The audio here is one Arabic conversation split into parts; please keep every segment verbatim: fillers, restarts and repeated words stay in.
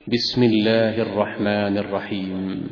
بسم الله الرحمن الرحيم.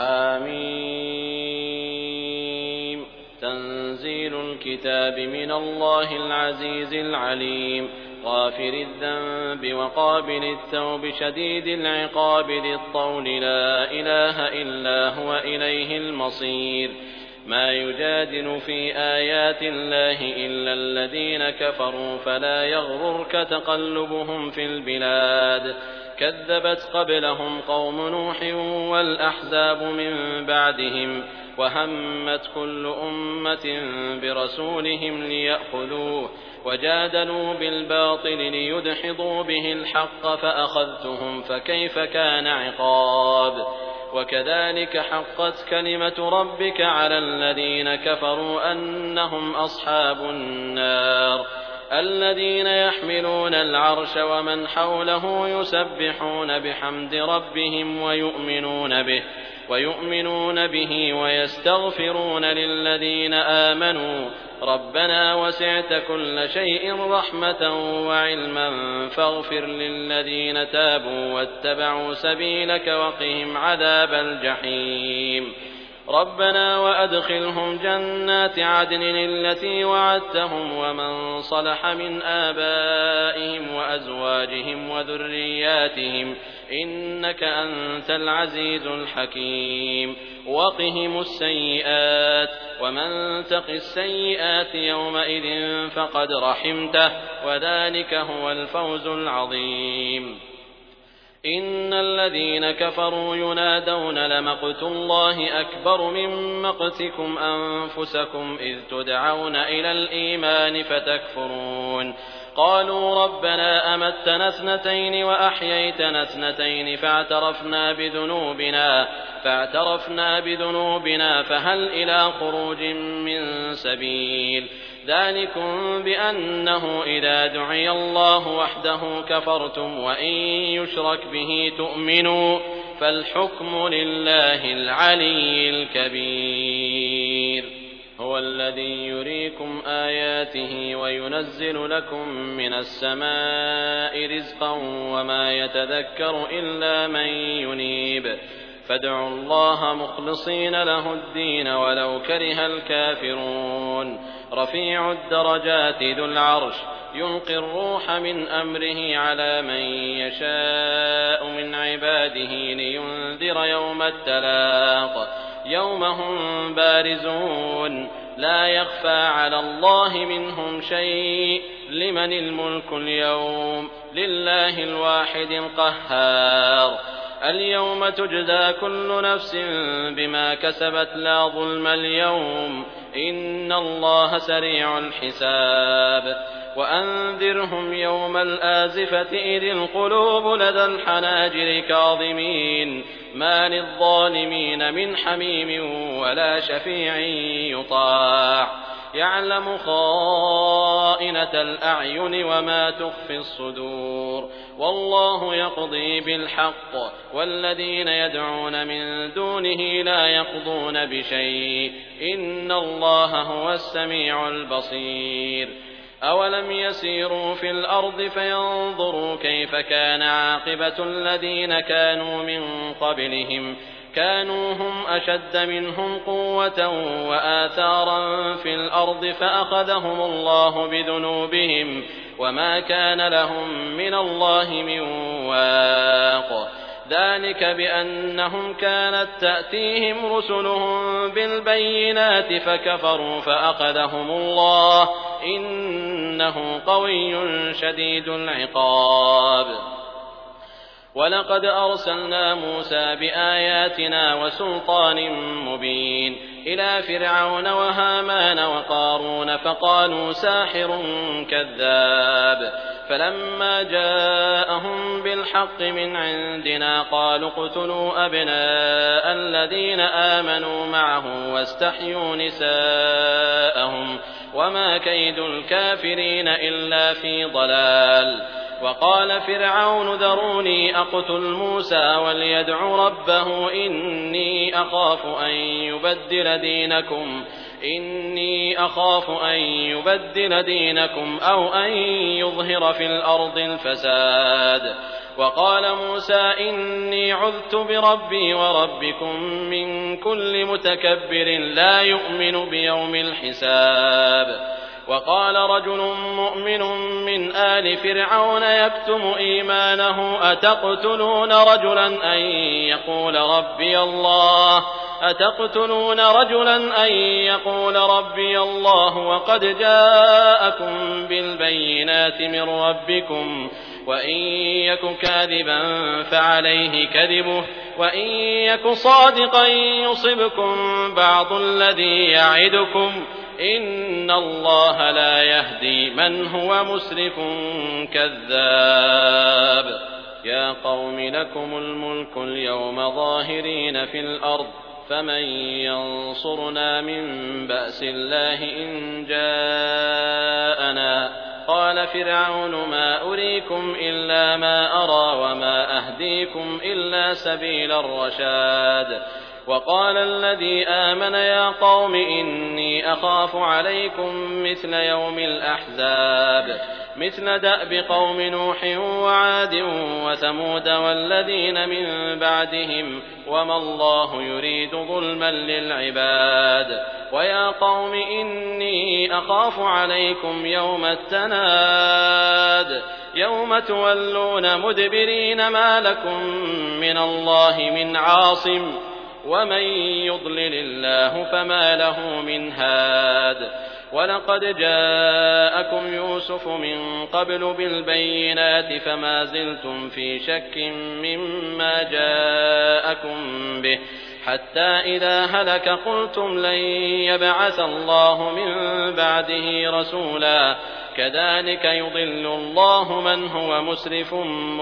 حميم. تنزيل الكتاب من الله العزيز العليم، غافر الذنب وقابل التوب شديد العقاب ذي الطول، لا إله إلا هو إليه المصير. ما يجادل في آيات الله إلا الذين كفروا، فلا يغررك تقلبهم في البلاد. كذبت قبلهم قوم نوح والأحزاب من بعدهم، وهمت كل أمة برسولهم ليأخذوه، وجادلوا بالباطل ليدحضوا به الحق، فأخذتهم فكيف كان عقاب. وكذلك حقت كلمة ربك على الذين كفروا أنهم أصحاب النار. الذين يحملون العرش ومن حوله يسبحون بحمد ربهم ويؤمنون به ويؤمنون به ويستغفرون للذين آمنوا ربنا وسعت كل شيء رحمة وعلما فاغفر للذين تابوا واتبعوا سبيلك وقهم عذاب الجحيم. ربنا وأدخلهم جنات عدن التي وعدتهم ومن صلح من آبائهم وأزواجهم وذرياتهم إنك أنت العزيز الحكيم. وقهم السيئات ومن تق السيئات يومئذ فقد رحمته وذلك هو الفوز العظيم. إن الذين كفروا ينادون لمقت الله أكبر من مقتكم أنفسكم إذ تدعون إلى الإيمان فتكفرون. قالوا ربنا أمتنا اثنتين وأحييتنا اثنتين فاعترفنا بذنوبنا فاعترفنا بذنوبنا فهل إلى خروج من سبيل. ذلكم بأنه إذا دعي الله وحده كفرتم وإن يشرك به تؤمنوا فالحكم لله العلي الكبير. هو الذي يريكم آياته وينزل لكم من السماء رزقا وما يتذكر إلا من ينيب. فادعوا الله مخلصين له الدين ولو كره الكافرون. رفيع الدرجات ذو العرش يلقي الروح من أمره على من يشاء من عباده لينذر يوم التلاق يوم هم بارزون لا يخفى على الله منهم شيء. لمن الملك اليوم لله الواحد القهار. اليوم تجزى كل نفس بما كسبت لا ظلم اليوم إن الله سريع الحساب. وأنذرهم يوم الآزفة إذ القلوب لدى الحناجر كاظمين ما للظالمين من حميم ولا شفيع يطاع. يعلم خائنة الأعين وما تخفي الصدور والله يقضي بالحق والذين يدعون من دونه لا يقضون بشيء إن الله هو السميع البصير. أولم يسيروا في الأرض فينظروا كيف كان عاقبة الذين كانوا من قبلهم كانوا هم أشد منهم قوة وآثارا في الأرض فأخذهم الله بذنوبهم وما كان لهم من الله من واق. ذلك بأنهم كانت تأتيهم رسلهم بالبينات فكفروا فأخذهم الله إنه قوي شديد العقاب. ولقد أرسلنا موسى بآياتنا وسلطان مبين إلى فرعون وهامان وقارون فقالوا ساحر كذاب. فلما جاءهم بالحق من عندنا قالوا اقتلوا أبناء الذين آمنوا معه واستحيوا نساءهم وما كيد الكافرين إلا في ضلال. وقال فرعون ذروني أقتل موسى وليدع ربه إني أخاف أن يبدل دينكم إني أخاف أن يبدل دينكم أو أن يظهر في الأرض الفساد. وقال موسى إني عذت بربي وربكم من كل متكبر لا يؤمن بيوم الحساب. وقال رجل مؤمن من آل فرعون يكتم إيمانه أتقتلون رجلا أن يقول ربي الله أتقتلون رجلا أن يقول ربي الله وقد جاءكم بالبينات من ربكم وإن يك كاذبا فعليه كذبه وإن يك صادقا يصبكم بعض الذي يعدكم إن الله لا يهدي من هو مسرف كذاب. يا قوم لكم الملك اليوم ظاهرين في الأرض فمن ينصرنا من بأس الله إن جاءنا. قال فرعون ما أريكم إلا ما أرى وما أهديكم إلا سبيل الرشاد. وقال الذي آمن يا قوم إني أخاف عليكم مثل يوم الأحزاب مثل دأب قوم نوح وعاد وثمود والذين من بعدهم وما الله يريد ظلما للعباد. ويا قوم إني أخاف عليكم يوم التناد يوم تولون مدبرين ما لكم من الله من عاصم ومن يضلل الله فما له من هاد. ولقد جاءكم يوسف من قبل بالبينات فما زلتم في شك مما جاءكم به حتى إذا هلك قلتم لن يبعث الله من بعده رسولا كذلك يضل الله من هو مسرف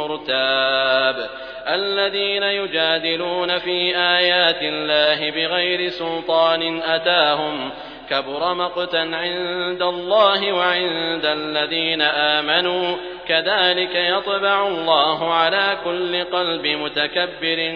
مرتاب. الذين يجادلون في آيات الله بغير سلطان أتاهم كبر مقتا عند الله وعند الذين آمنوا كذلك يطبع الله على كل قلب متكبر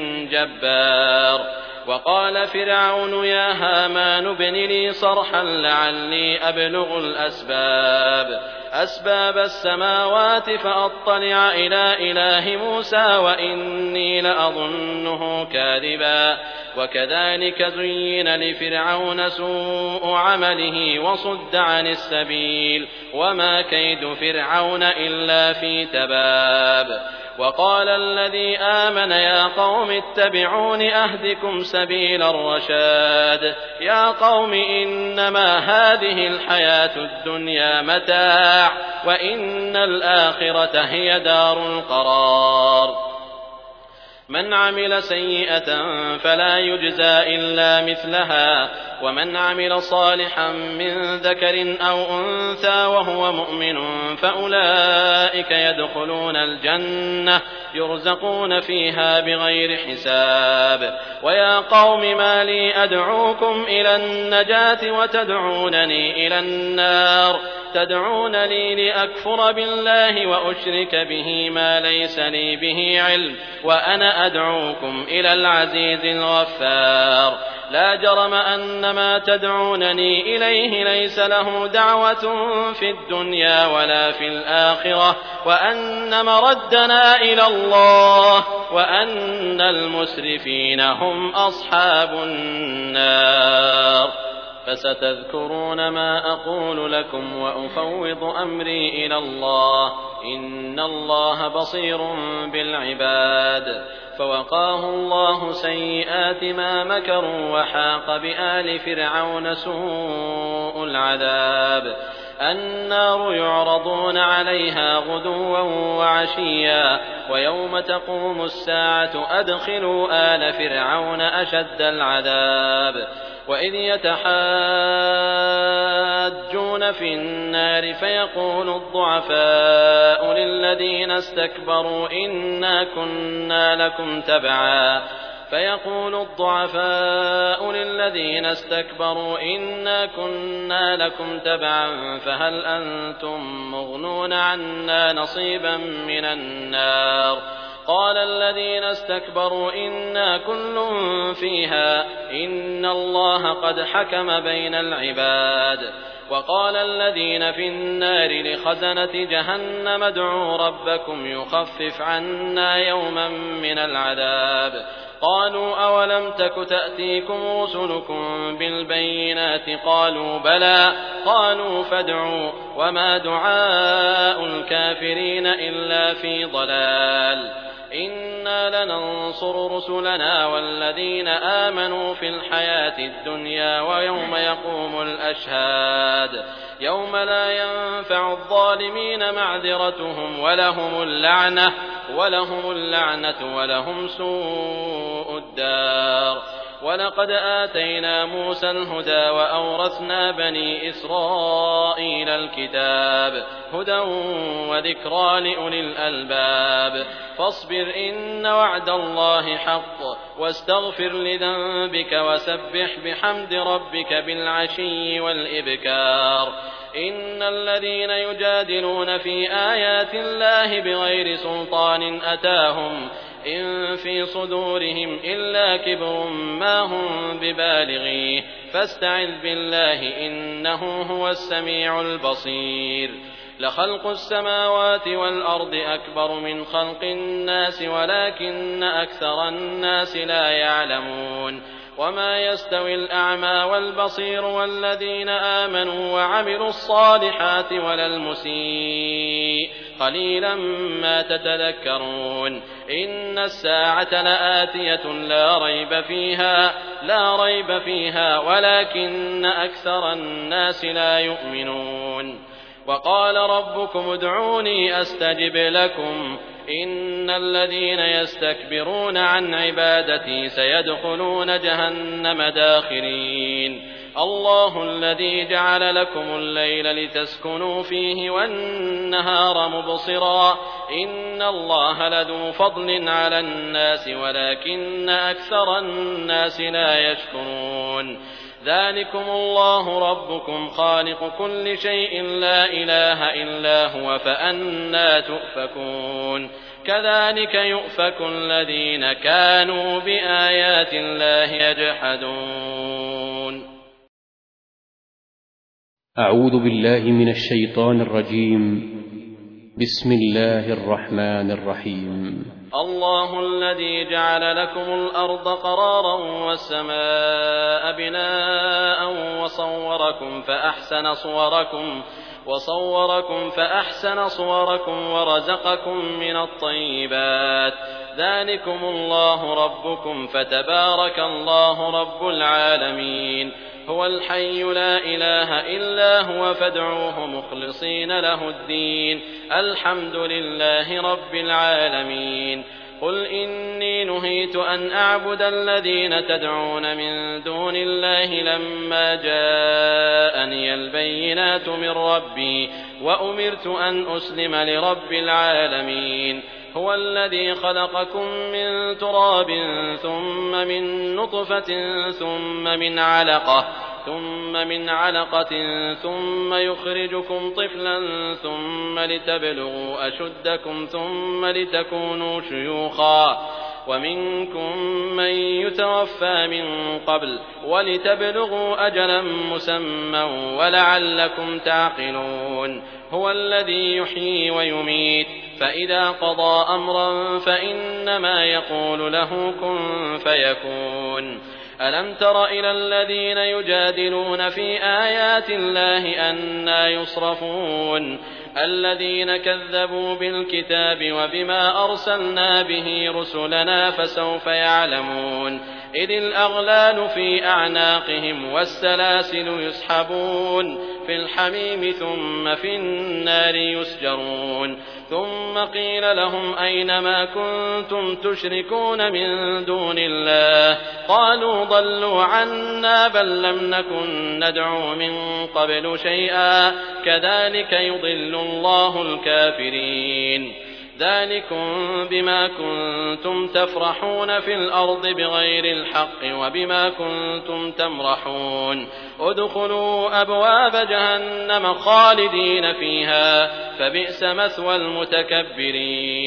جبار. وقال فرعون يا هامان ابن لي صرحا لعلي أبلغ الأسباب أسباب السماوات فأطلع إلى إله موسى وإني لأظنه كاذبا. وكذلك زين لفرعون سوء عمله وصد عن السبيل وما كيد فرعون إلا في تباب. وقال الذي آمن يا قوم اتبعون أهدكم سبيل الرشاد. يا قوم إنما هذه الحياة الدنيا متاع وإن الآخرة هي دار القرار. من عمل سيئة فلا يجزى إلا مثلها ومن عمل صالحا من ذكر أو أنثى وهو مؤمن فأولئك يدخلون الجنة يرزقون فيها بغير حساب. ويا قوم ما لي أدعوكم إلى النجاة وتدعونني إلى النار تدعونني لأكفر بالله وأشرك به ما ليس لي به علم وأنا أدعوكم إلى العزيز الغفار. لا جرم أن ما تدعونني إليه ليس له دعوة في الدنيا ولا في الآخرة وأن مردنا إلى الله وأن المسرفين هم أصحاب النار. فستذكرون ما أقول لكم وأفوض أمري إلى الله إن الله بصير بالعباد. فوقاه الله سيئات ما مكروا وحاق بآل فرعون سوء العذاب. النار يعرضون عليها غدوا وعشيا ويوم تقوم الساعة أدخلوا آل فرعون أشد العذاب. وإذ يتحاجون في النار فيقول الضعفاء للذين استكبروا إنا كنا لكم تبعا فيقول الضعفاء للذين استكبروا إنا كنا لكم تبعا فهل أنتم مغنون عنا نصيبا من النار قال الذين استكبروا إنا كل فيها إن الله قد حكم بين العباد. وقال الذين في النار لخزنة جهنم ادعوا ربكم يخفف عنا يوما من العذاب. قالوا أولم تك تأتيكم رسلكم بالبينات قالوا بلى قالوا فادعوا وما دعاء الكافرين إلا في ضلال. إنا لننصر رسلنا والذين آمنوا في الحياة الدنيا ويوم يقوم الأشهاد يوم لا ينفع الظالمين معذرتهم ولهم اللعنة ولهم اللعنة ولهم سوء الدار. ولقد آتينا موسى الهدى وأورثنا بني إسرائيل الكتاب هدى وذكرى لأولي الألباب. فاصبر إن وعد الله حق واستغفر لذنبك وسبح بحمد ربك بالعشي والإبكار. إن الذين يجادلون في آيات الله بغير سلطان أتاهم إن في صدورهم إلا كبر ما هم ببالغيه فاستعذ بالله إنه هو السميع البصير. لخلق السماوات والأرض أكبر من خلق الناس ولكن أكثر الناس لا يعلمون. وما يستوي الأعمى والبصير والذين آمنوا وعملوا الصالحات ولا المسيء قليلا ما تتذكرون. إن الساعة لآتية لا ريب فيها لا ريب فيها ولكن أكثر الناس لا يؤمنون. وقال ربكم ادعوني أستجب لكم إن الذين يستكبرون عن عبادتي سيدخلون جهنم داخرين. الله الذي جعل لكم الليل لتسكنوا فيه والنهار مبصرا إن الله لذو فضل على الناس ولكن أكثر الناس لا يشكرون. ذلكم الله ربكم خالق كل شيء لا إله إلا هو فأنى تؤفكون. كذلك يؤفك الذين كانوا بآيات الله يجحدون. أعوذ بالله من الشيطان الرجيم. بسم الله الرحمن الرحيم. الله الذي جعل لكم الأرض قرارا والسماء بناء وصوركم فأحسن صوركم وصوركم فأحسن صوركم ورزقكم من الطيبات. ذلكم الله ربكم فتبارك الله رب العالمين. هو الحي لا إله إلا هو فادعوه مخلصين له الدين الحمد لله رب العالمين. قل إني نهيت أن أعبد الذين تدعون من دون الله لما جاءني البينات من ربي وأمرت أن أسلم لرب العالمين. هو الذي خلقكم من تراب ثم من نطفة ثم من علقة ثم من علقة ثم يخرجكم طفلا ثم لتبلغوا أشدكم ثم لتكونوا شيوخا ومنكم من يتوفى من قبل ولتبلغوا أجلا مسمى ولعلكم تعقلون. هو الذي يحيي ويميت فإذا قضى أمرا فإنما يقول له كن فيكون. ألم تر إلى الذين يجادلون في آيات الله أنى يصرفون الذين كذبوا بالكتاب وبما أرسلنا به رسلنا فسوف يعلمون. إذ الأغلال في أعناقهم والسلاسل يسحبون في الحميم ثم في النار يسجرون. ثم قيل لهم أين ما كنتم تشركون من دون الله قالوا ضلوا عنا بل لم نكن ندعو من قبل شيئا كذلك يضل الله الكافرين. ذلكم بما كنتم تفرحون في الأرض بغير الحق وبما كنتم تمرحون. ادخلوا أبواب جهنم خالدين فيها فبئس مثوى المتكبرين.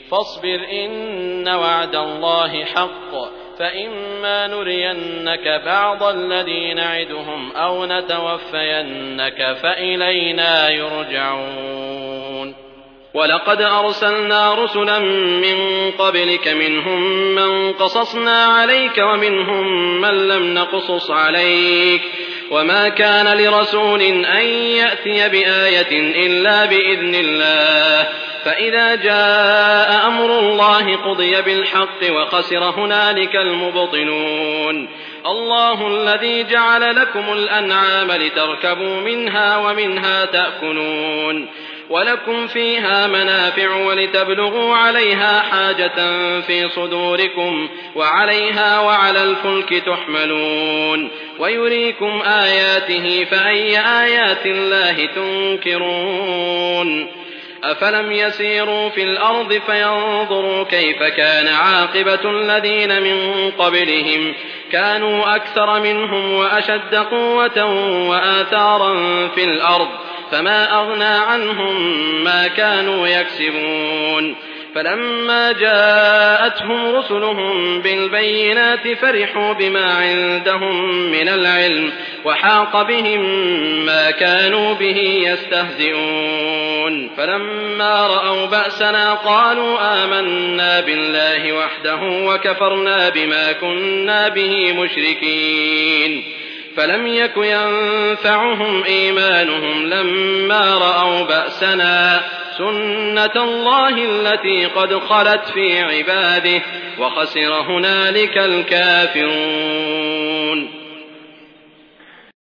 فاصبر إن وعد الله حق فإما نرينك بعض الذي نعدهم أو نتوفينك فإلينا يرجعون ولقد أرسلنا رسلا من قبلك منهم من قصصنا عليك ومنهم من لم نقصص عليك وما كان لرسول أن يأتي بآية إلا بإذن الله فإذا جاء أمر الله قضي بالحق وخسر هنالك المبطلون الله الذي جعل لكم الأنعام لتركبوا منها ومنها تأكلون ولكم فيها منافع ولتبلغوا عليها حاجة في صدوركم وعليها وعلى الفلك تحملون ويريكم آياته فأي آيات الله تنكرون أفلم يسيروا في الأرض فينظروا كيف كان عاقبة الذين من قبلهم كانوا أكثر منهم وأشد قوة وآثارا في الأرض فما أغنى عنهم ما كانوا يكسبون فلما جاءتهم رسلهم بالبينات فرحوا بما عندهم من العلم وحاق بهم ما كانوا به يستهزئون فلما رأوا بأسنا قالوا آمنا بالله وحده وكفرنا بما كنا به مشركين فلم يك ينفعهم إيمانهم لما رأوا بأسنا سنة الله التي قد خلت في عباده وخسر هنالك الكافرون